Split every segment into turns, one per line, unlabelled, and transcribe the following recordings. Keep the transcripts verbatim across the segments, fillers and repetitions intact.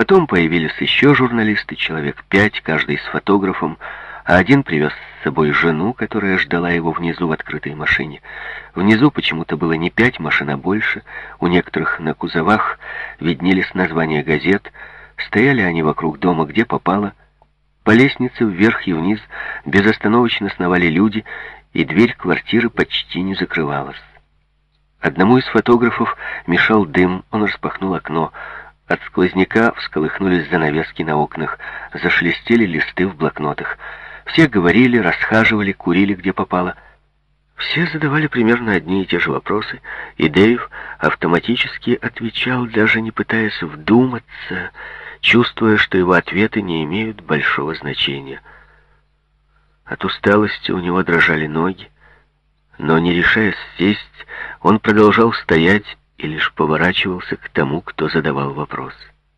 Потом появились еще журналисты, человек пять, каждый с фотографом, а один привез с собой жену, которая ждала его внизу в открытой машине. Внизу почему-то было не пять машин, а больше. У некоторых на кузовах виднелись названия газет. Стояли они вокруг дома, где попало. По лестнице вверх и вниз безостановочно сновали люди, и дверь квартиры почти не закрывалась. Одному из фотографов мешал дым, он распахнул окно. От сквозняка всколыхнулись занавески на окнах, зашелестели листы в блокнотах. Все говорили, расхаживали, курили где попало. Все задавали примерно одни и те же вопросы, и Дэйв автоматически отвечал, даже не пытаясь вдуматься, чувствуя, что его ответы не имеют большого значения. От усталости у него дрожали ноги, но, не решаясь сесть, он продолжал стоять и лишь поворачивался к тому, кто задавал вопрос.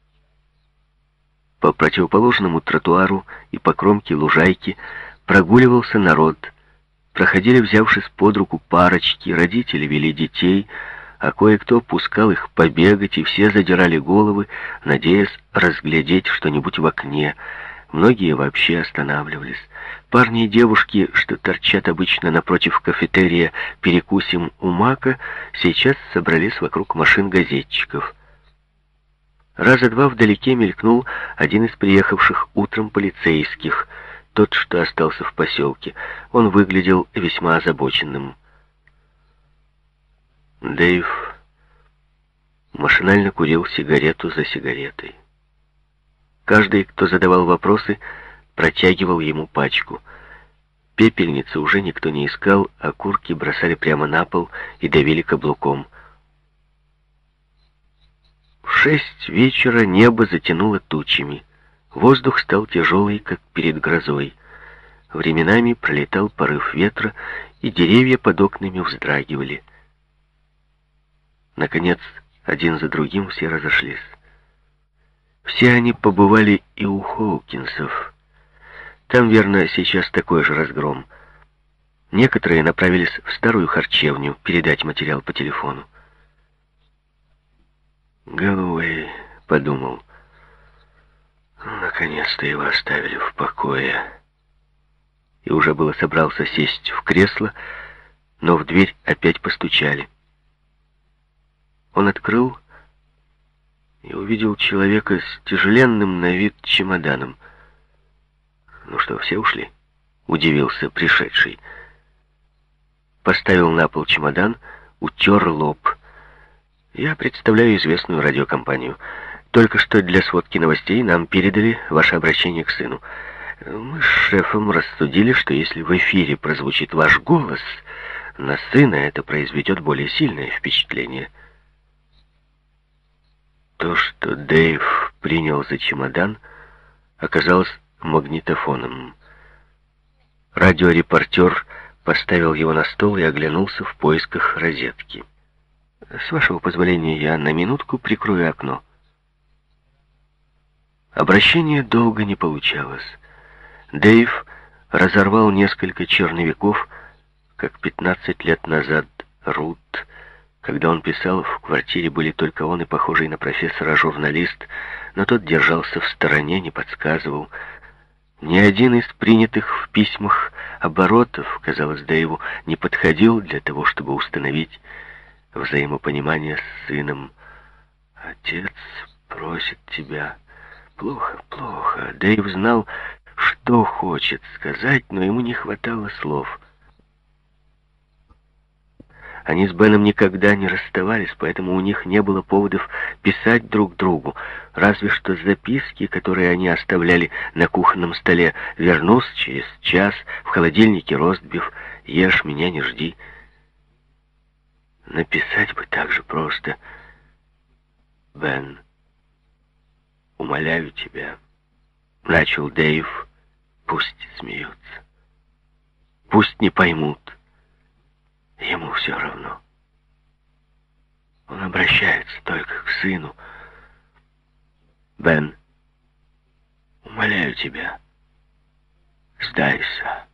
По противоположному тротуару и по кромке лужайки прогуливался народ. Проходили, взявшись под руку, парочки, родители вели детей, а кое-кто пускал их побегать, и все задирали головы, надеясь разглядеть что-нибудь в окне. Многие вообще останавливались. Парни и девушки, что торчат обычно напротив кафетерия «Перекусим у Мака», сейчас собрались вокруг машин газетчиков. Раза два вдалеке мелькнул один из приехавших утром полицейских, тот, что остался в поселке. Он выглядел весьма озабоченным. Дэйв машинально курил сигарету за сигаретой. Каждый, кто задавал вопросы, протягивал ему пачку. Пепельницы уже никто не искал, а окурки бросали прямо на пол и давили каблуком. В шесть вечера небо затянуло тучами. Воздух стал тяжелый, как перед грозой. Временами пролетал порыв ветра, и деревья под окнами вздрагивали. Наконец, один за другим все разошлись. Все они побывали и у Хоукинсов. Там, верно, сейчас такой же разгром. Некоторые направились в старую харчевню передать материал по телефону. «Гэллоуэй», — подумал, — «наконец-то его оставили в покое». И уже было собрался сесть в кресло, но в дверь опять постучали. Он открыл и увидел человека с тяжеленным на вид чемоданом. «Ну что, все ушли?» — удивился пришедший. Поставил на пол чемодан, утер лоб. «Я представляю известную радиокомпанию. Только что для сводки новостей нам передали ваше обращение к сыну. Мы с шефом рассудили, что если в эфире прозвучит ваш голос, на сына это произведет более сильное впечатление». То, что Дэйв принял за чемодан, оказалось магнитофоном. Радиорепортер поставил его на стол и оглянулся в поисках розетки. «С вашего позволения, я на минутку прикрою окно». Обращение долго не получалось. Дэйв разорвал несколько черновиков, как пятнадцать лет назад Рут. Когда он писал, в квартире были только он и похожий на профессора журналист, но тот держался в стороне, не подсказывал. Ни один из принятых в письмах оборотов, казалось Дэйву, не подходил для того, чтобы установить взаимопонимание с сыном. «Отец просит тебя». Плохо, плохо. Дэйв знал, что хочет сказать, но ему не хватало слов. Они с Беном никогда не расставались, поэтому у них не было поводов писать друг другу, разве что записки, которые они оставляли на кухонном столе. «Вернусь через час, в холодильнике ростбиф, ешь, меня не жди». Написать бы так же просто: «Бен, умоляю тебя», — начал Дэйв, — «пусть смеются, пусть не поймут. Ему все равно. Он обращается только к сыну. Бен, умоляю тебя, сдайся».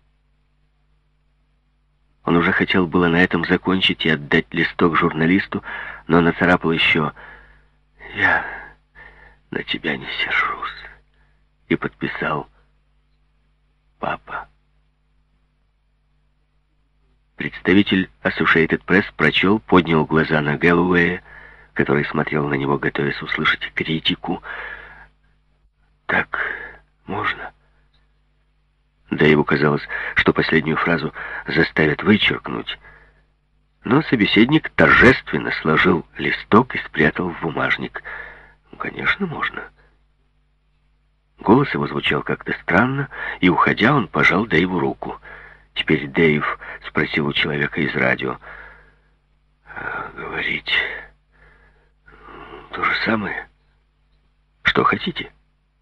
Он уже хотел было на этом закончить и отдать листок журналисту, но нацарапал еще: «Я на тебя не сержусь. И подписал «Папа». Представитель Associated Press прочел, поднял глаза на Гэллоуэя, который смотрел на него, готовясь услышать критику. «Так можно?» Дэйву казалось, что последнюю фразу заставят вычеркнуть. Но собеседник торжественно сложил листок и спрятал в бумажник. «Ну, конечно, можно». Голос его звучал как-то странно, и, уходя, он пожал Дэйву руку. Теперь Дэйв спросил у человека из радио. «Говорить то же самое? Что хотите?»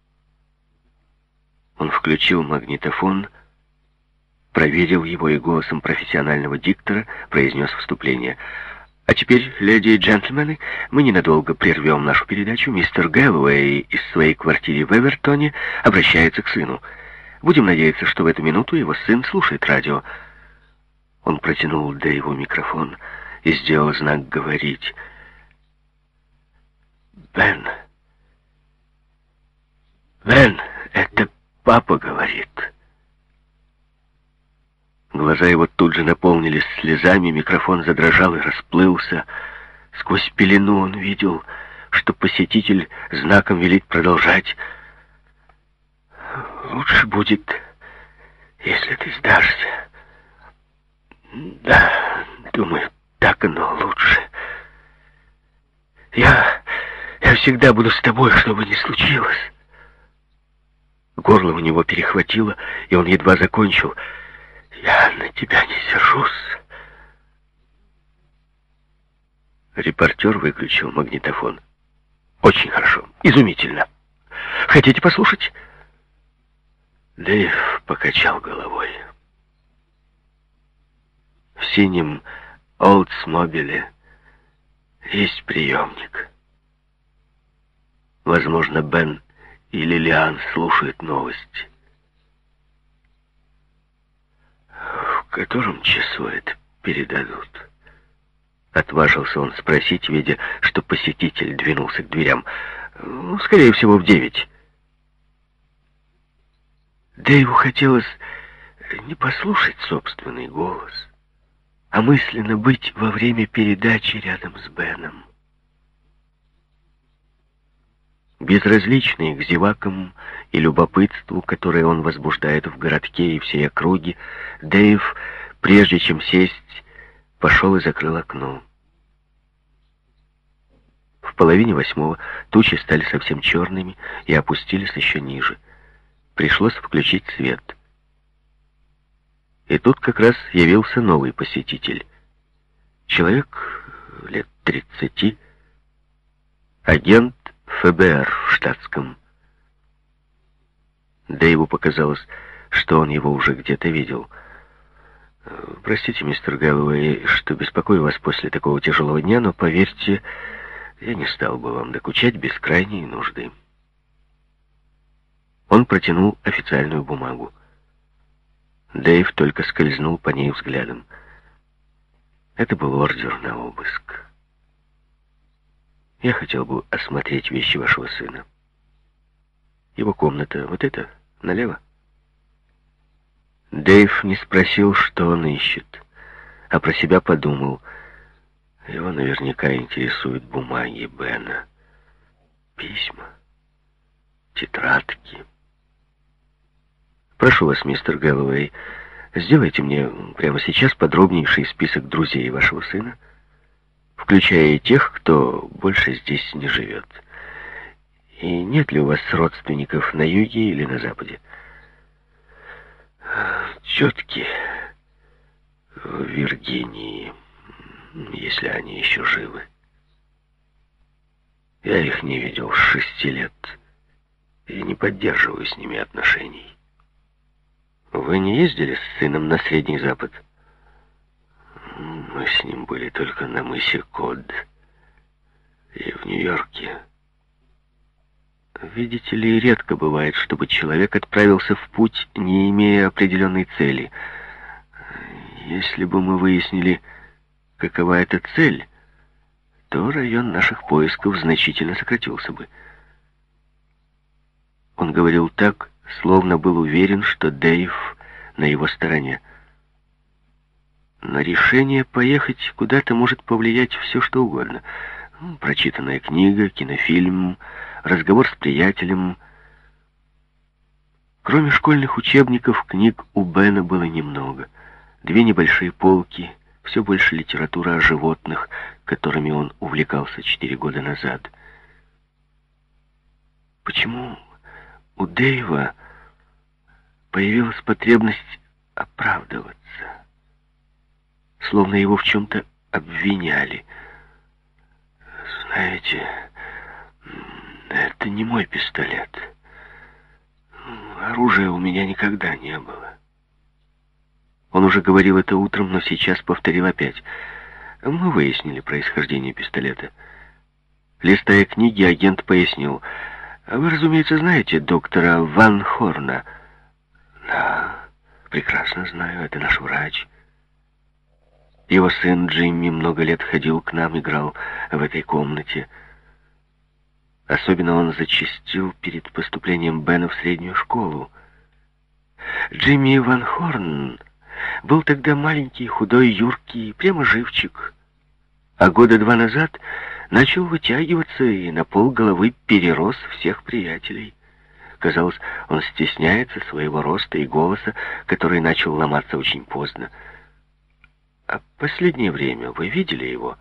Он включил магнитофон, проверил его и голосом профессионального диктора произнес вступление. «А теперь, леди и джентльмены, мы ненадолго прервем нашу передачу. Мистер Гэллоуэй из своей квартиры в Эвертоне обращается к сыну. Будем надеяться, что в эту минуту его сын слушает радио». Он протянул Дэйву микрофон и сделал знак «говорить». «Бен! Бен, это папа говорит». Глаза его тут же наполнились слезами, микрофон задрожал и расплылся. Сквозь пелену он видел, что посетитель знаком велит продолжать. «Лучше будет, если ты сдашься. Да, думаю, так оно лучше. Я, я всегда буду с тобой, что бы ни случилось». Горло у него перехватило, и он едва закончил. «Я на тебя не сержусь». Репортер выключил магнитофон. «Очень хорошо, изумительно. Хотите послушать?» Дэйв покачал головой. В синем Олдсмобиле есть приемник. Возможно, Бен и Лилиан слушают новости. В котором часу это передадут? Отважился он спросить, видя, что посетитель двинулся к дверям. Ну, скорее всего, в девять. Дэйву хотелось не послушать собственный голос, а мысленно быть во время передачи рядом с Беном. Безразличный к зевакам и любопытству, которое он возбуждает в городке и всей округе, Дэйв, прежде чем сесть, пошел и закрыл окно. В половине восьмого тучи стали совсем черными и опустились еще ниже. Пришлось включить свет. И тут как раз явился новый посетитель. Человек лет тридцати, агент ФБР в штатском. Дэйву показалось, что он его уже где-то видел. «Простите, мистер Гэллоуэй, что беспокою вас после такого тяжелого дня, но, поверьте, я не стал бы вам докучать без крайней нужды». Он протянул официальную бумагу. Дэйв только скользнул по ней взглядом. Это был ордер на обыск. «Я хотел бы осмотреть вещи вашего сына. Его комната вот эта, налево?» Дэйв не спросил, что он ищет, а про себя подумал. Его наверняка интересуют бумаги Бена. Письма, тетрадки. «Прошу вас, мистер Гэллоуэй, сделайте мне прямо сейчас подробнейший список друзей вашего сына, включая и тех, кто больше здесь не живет. И нет ли у вас родственников на юге или на западе?» «Тетки в Виргинии, если они еще живы. Я их не видел с шести лет и не поддерживаю с ними отношений». «Вы не ездили с сыном на Средний Запад?» «Мы с ним были только на мысе Код и в Нью-Йорке». Видите ли, редко бывает, чтобы человек отправился в путь, не имея определенной цели. Если бы мы выяснили, какова эта цель, то район наших поисков значительно сократился бы. Он говорил так, словно был уверен, что Дэйв на его стороне. На решение поехать куда-то может повлиять все, что угодно. Прочитанная книга, кинофильм, разговор с приятелем. Кроме школьных учебников, книг у Бена было немного. Две небольшие полки, все больше литература о животных, которыми он увлекался четыре года назад. Почему у Дэйва появилась потребность оправдываться? Словно его в чем-то обвиняли. Знаете, это не мой пистолет. Оружия у меня никогда не было. Он уже говорил это утром, но сейчас повторил опять. Мы выяснили происхождение пистолета. Листая книги, агент пояснил. Вы, разумеется, знаете доктора Ван Хорна? Да, прекрасно знаю, это наш врач. Его сын Джимми много лет ходил к нам, играл в этой комнате. Особенно он зачастил перед поступлением Бена в среднюю школу. Джимми Ван Хорн был тогда маленький, худой, юркий, прямо живчик. А года два назад начал вытягиваться и на полголовы перерос всех приятелей. Казалось, он стесняется своего роста и голоса, который начал ломаться очень поздно. А последнее время вы видели его?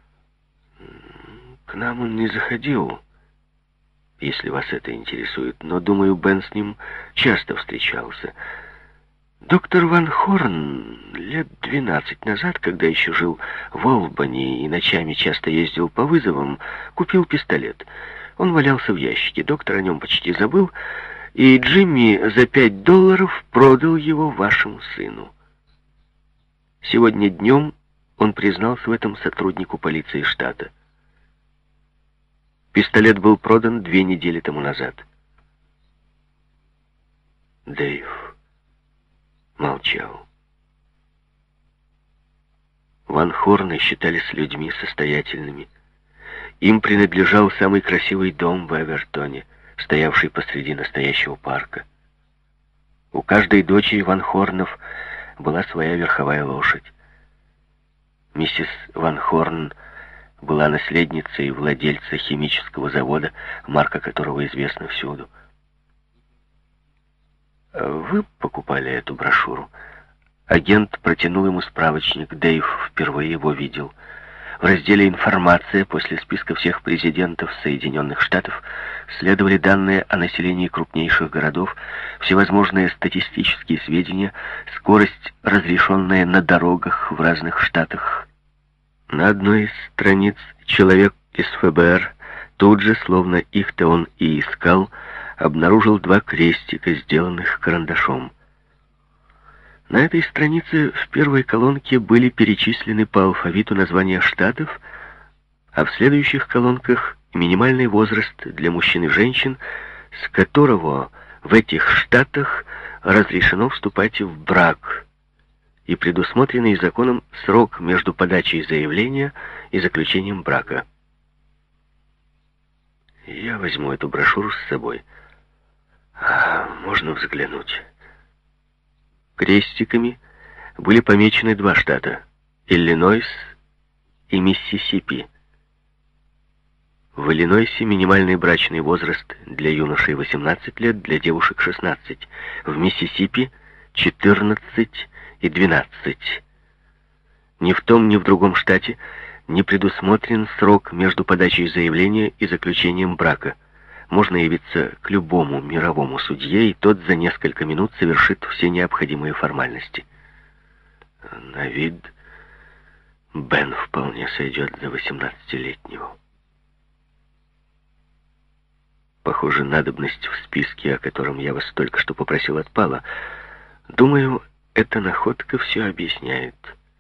К нам он не заходил, если вас это интересует, но, думаю, Бен с ним часто встречался. Доктор Ван Хорн лет двенадцать назад, когда еще жил в Олбани и ночами часто ездил по вызовам, купил пистолет. Он валялся в ящике, доктор о нем почти забыл, и Джимми за пять долларов продал его вашему сыну. Сегодня днем он признался в этом сотруднику полиции штата. Пистолет был продан две недели тому назад. Дэйв молчал. Ван Хорны считались людьми состоятельными. Им принадлежал самый красивый дом в Эвертоне, стоявший посреди настоящего парка. У каждой дочери Ван Хорнов была своя верховая лошадь. Миссис Ван Хорн была наследницей владельца химического завода, марка которого известна всюду. Вы покупали эту брошюру? Агент протянул ему справочник. Дэйв впервые его видел. В разделе «Информация» после списка всех президентов Соединенных Штатов следовали данные о населении крупнейших городов, всевозможные статистические сведения, скорость, разрешенная на дорогах в разных штатах. На одной из страниц человек из ФБР тут же, словно их-то он и искал, обнаружил два крестика, сделанных карандашом. На этой странице в первой колонке были перечислены по алфавиту названия штатов, а в следующих колонках минимальный возраст для мужчин и женщин, с которого в этих штатах разрешено вступать в брак, и предусмотренный законом срок между подачей заявления и заключением брака. Я возьму эту брошюру с собой. А, можно взглянуть. Крестиками были помечены два штата — Иллинойс и Миссисипи. В Иллинойсе минимальный брачный возраст для юношей восемнадцать лет, для девушек шестнадцать. В Миссисипи четырнадцать и двенадцать. Ни в том, ни в другом штате не предусмотрен срок между подачей заявления и заключением брака. Можно явиться к любому мировому судье, и тот за несколько минут совершит все необходимые формальности. На вид Бен вполне сойдет за восемнадцатилетнего. Похоже, надобность в списке, о котором я вас только что попросил, отпала. Думаю, эта находка все объясняет.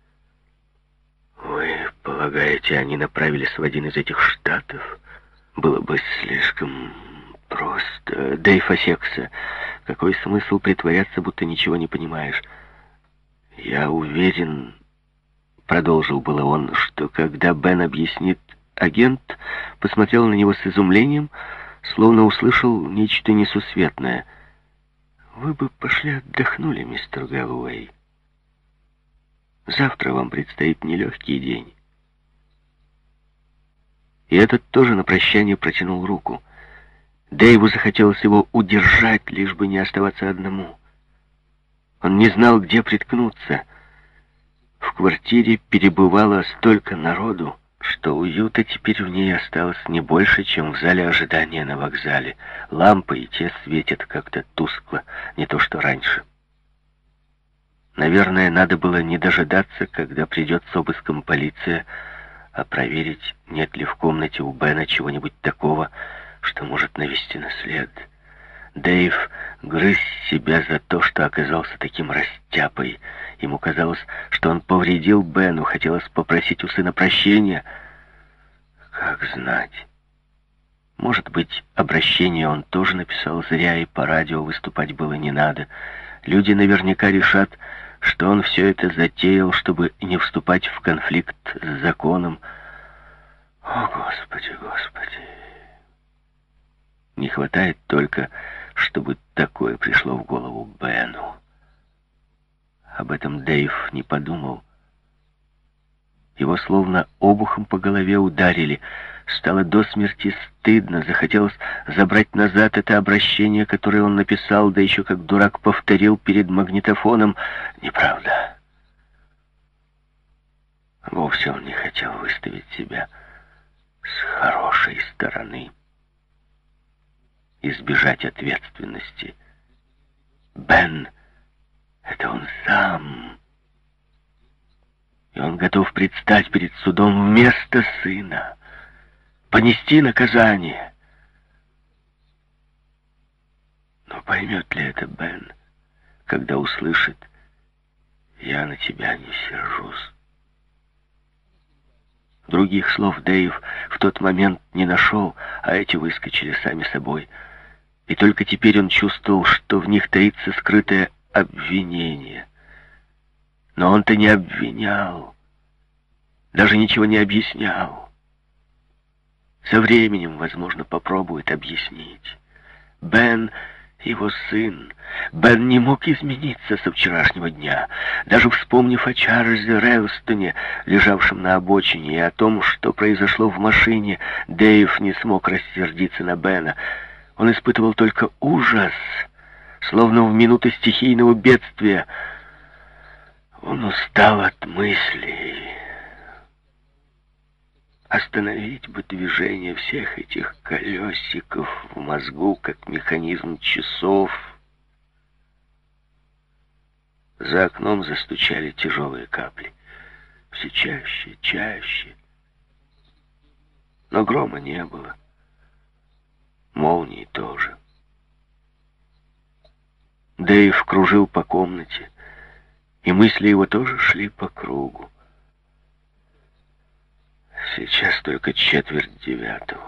Вы полагаете, они направились в один из этих штатов? Было бы слишком просто. Дэйв осекся. Какой смысл притворяться, будто ничего не понимаешь? Я уверен, продолжил было он, что когда Бен объяснит, агент посмотрел на него с изумлением, словно услышал нечто несусветное. «Вы бы пошли отдохнули, мистер Гэллоуэй. Завтра вам предстоит нелегкий день». И этот тоже на прощание протянул руку. Дэйву захотелось его удержать, лишь бы не оставаться одному. Он не знал, где приткнуться. В квартире перебывало столько народу, что уюта теперь в ней осталось не больше, чем в зале ожидания на вокзале. Лампы и те светят как-то тускло, не то что раньше. Наверное, надо было не дожидаться, когда придет с обыском полиция, а проверить, нет ли в комнате у Бена чего-нибудь такого, что может навести на след. Дэйв грыз себя за то, что оказался таким растяпой. Ему казалось, что он повредил Бену, хотелось попросить у сына прощения. Как знать. Может быть, обращение он тоже написал зря, и по радио выступать было не надо. Люди наверняка решат, что он все это затеял, чтобы не вступать в конфликт с законом. О, Господи, Господи! Не хватает только, чтобы такое пришло в голову Бену. Об этом Дэйв не подумал. Его словно обухом по голове ударили. Стало до смерти стыдно. Захотелось забрать назад это обращение, которое он написал, да еще как дурак повторил перед магнитофоном. Неправда. Вовсе он не хотел выставить себя с хорошей стороны. Избежать ответственности. Бен — это он сам. И он готов предстать перед судом вместо сына, понести наказание. Но поймет ли это Бен, когда услышит: «Я на тебя не сержусь»? Других слов Дэйв в тот момент не нашел, а эти выскочили сами собой. И только теперь он чувствовал, что в них таится скрытое обвинение. Но он-то не обвинял, даже ничего не объяснял. Со временем, возможно, попробует объяснить. Бен — его сын. Бен не мог измениться со вчерашнего дня. Даже вспомнив о Чарльзе Ревстоне, лежавшем на обочине, и о том, что произошло в машине, Дэйв не смог рассердиться на Бена. Он испытывал только ужас, словно в минуты стихийного бедствия. Он устал от мыслей. Остановить бы движение всех этих колесиков в мозгу, как механизм часов. За окном застучали тяжелые капли. Все чаще, чаще. Но грома не было. Молнии тоже. Дэйв кружил по комнате, и мысли его тоже шли по кругу. Сейчас только четверть девятого.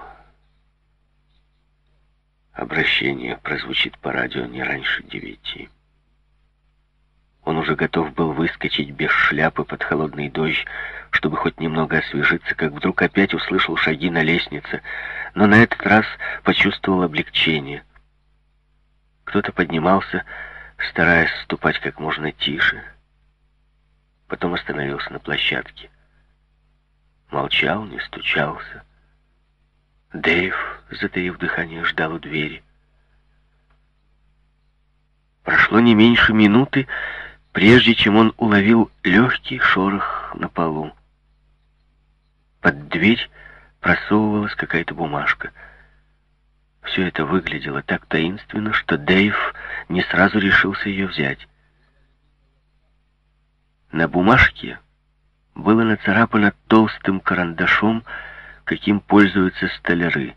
Обращение прозвучит по радио не раньше девяти. Он уже готов был выскочить без шляпы под холодный дождь, чтобы хоть немного освежиться, как вдруг опять услышал шаги на лестнице, но на этот раз почувствовал облегчение. Кто-то поднимался, стараясь ступать как можно тише, потом остановился на площадке. Молчал, не стучался. Дэйв, затаив дыхание, ждал у двери. Прошло не меньше минуты, прежде чем он уловил легкий шорох на полу. Под дверь просовывалась какая-то бумажка. Все это выглядело так таинственно, что Дэйв не сразу решился ее взять. На бумажке было нацарапано толстым карандашом, каким пользуются столяры.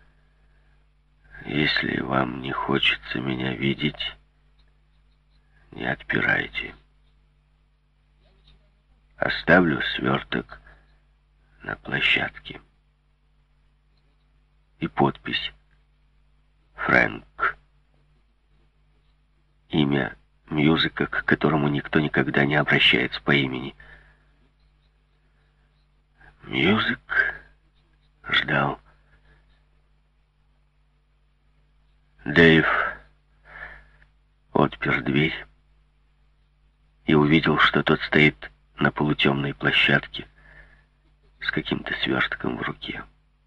«Если вам не хочется меня видеть, не отпирайте. Оставлю сверток на площадке». И подпись: «Фрэнк». Имя Мьюзика, к которому никто никогда не обращается по имени. Мьюзик ждал. Дэйв отпер дверь и увидел, что тот стоит на полутемной площадке с каким-то свертком в руке.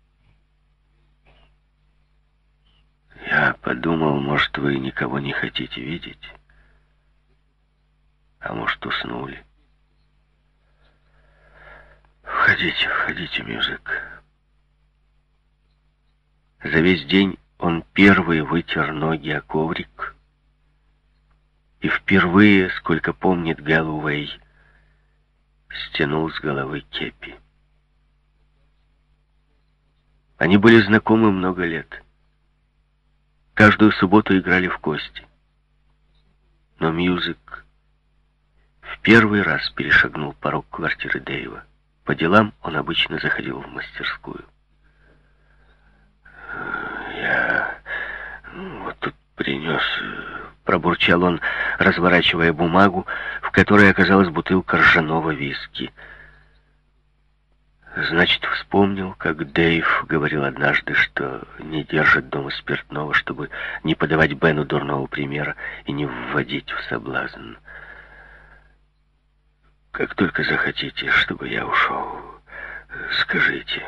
Я подумал, может, вы никого не хотите видеть, а может, уснули. Входите, входите, Мьюзик. За весь день он первый вытер ноги о коврик, и впервые, сколько помнит Гэллоуэй, стянул с головы кепи. Они были знакомы много лет. Каждую субботу играли в кости. Но Мьюзик в первый раз перешагнул порог квартиры Дэйва. По делам он обычно заходил в мастерскую. «Я вот тут принес...» — пробурчал он, разворачивая бумагу, в которой оказалась бутылка ржаного виски. Значит, вспомнил, как Дэйв говорил однажды, что не держит дома спиртного, чтобы не подавать Бену дурного примера и не вводить в соблазн. «Как только захотите, чтобы я ушел, скажите».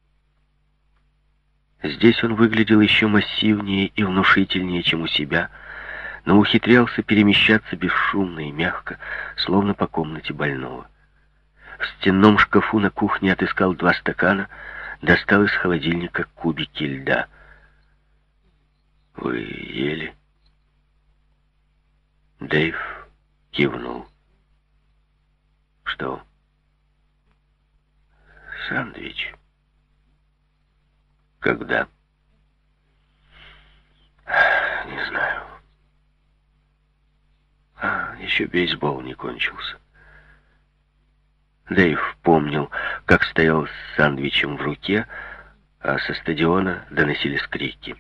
Здесь он выглядел еще массивнее и внушительнее, чем у себя, но ухитрялся перемещаться бесшумно и мягко, словно по комнате больного. В стенном шкафу на кухне отыскал два стакана, достал из холодильника кубики льда. «Вы ели?» Дэйв кивнул. «Что?» «Сэндвич». «Когда?» «Не знаю. А, еще бейсбол не кончился». Дэйв помнил, как стоял с сэндвичем в руке, а со стадиона доносились крики.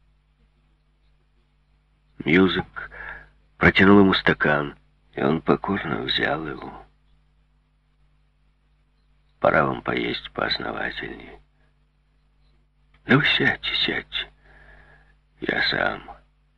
Мьюзик протянул ему стакан, и он покорно взял его. «Пора вам поесть поосновательнее». «Да вы сядьте, сядьте. Я сам».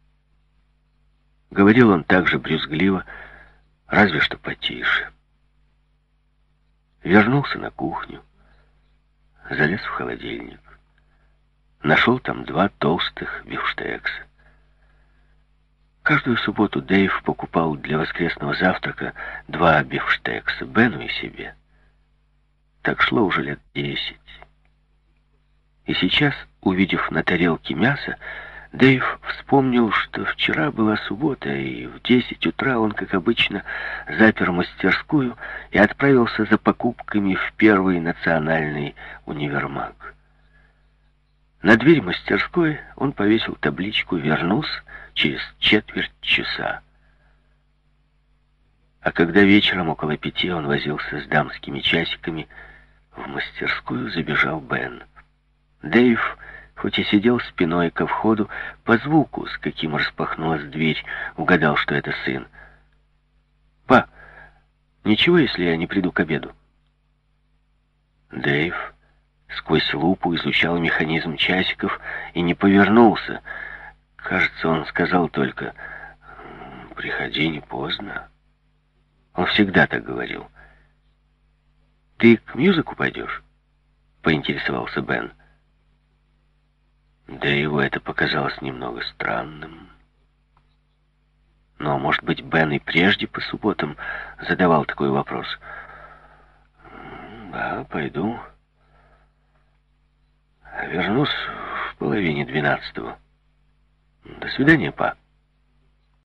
Говорил он так же брюзгливо, разве что потише. Вернулся на кухню, залез в холодильник. Нашел там два толстых бифштекса. Каждую субботу Дэйв покупал для воскресного завтрака два бифштекса, Бену и себе. Так шло уже лет десять. И сейчас, увидев на тарелке мясо, Дэйв вспомнил, что вчера была суббота, и в десять утра он, как обычно, запер мастерскую и отправился за покупками в первый национальный универмаг. На дверь мастерской он повесил табличку «Вернусь через четверть часа». А когда вечером около пяти он возился с дамскими часиками, в мастерскую забежал Бен. Дэйв, хоть и сидел спиной ко входу, по звуку, с каким распахнулась дверь, угадал, что это сын. «Па, ничего, если я не приду к обеду?» Дэйв сквозь лупу изучал механизм часиков и не повернулся. Кажется, он сказал только «Приходи не поздно». Он всегда так говорил. «Ты к Мьюзику пойдешь?» — поинтересовался Бен. Да его это показалось немного странным. Но, может быть, Бен и прежде по субботам задавал такой вопрос. «Да, пойду. Вернусь в половине двенадцатого. До свидания, па».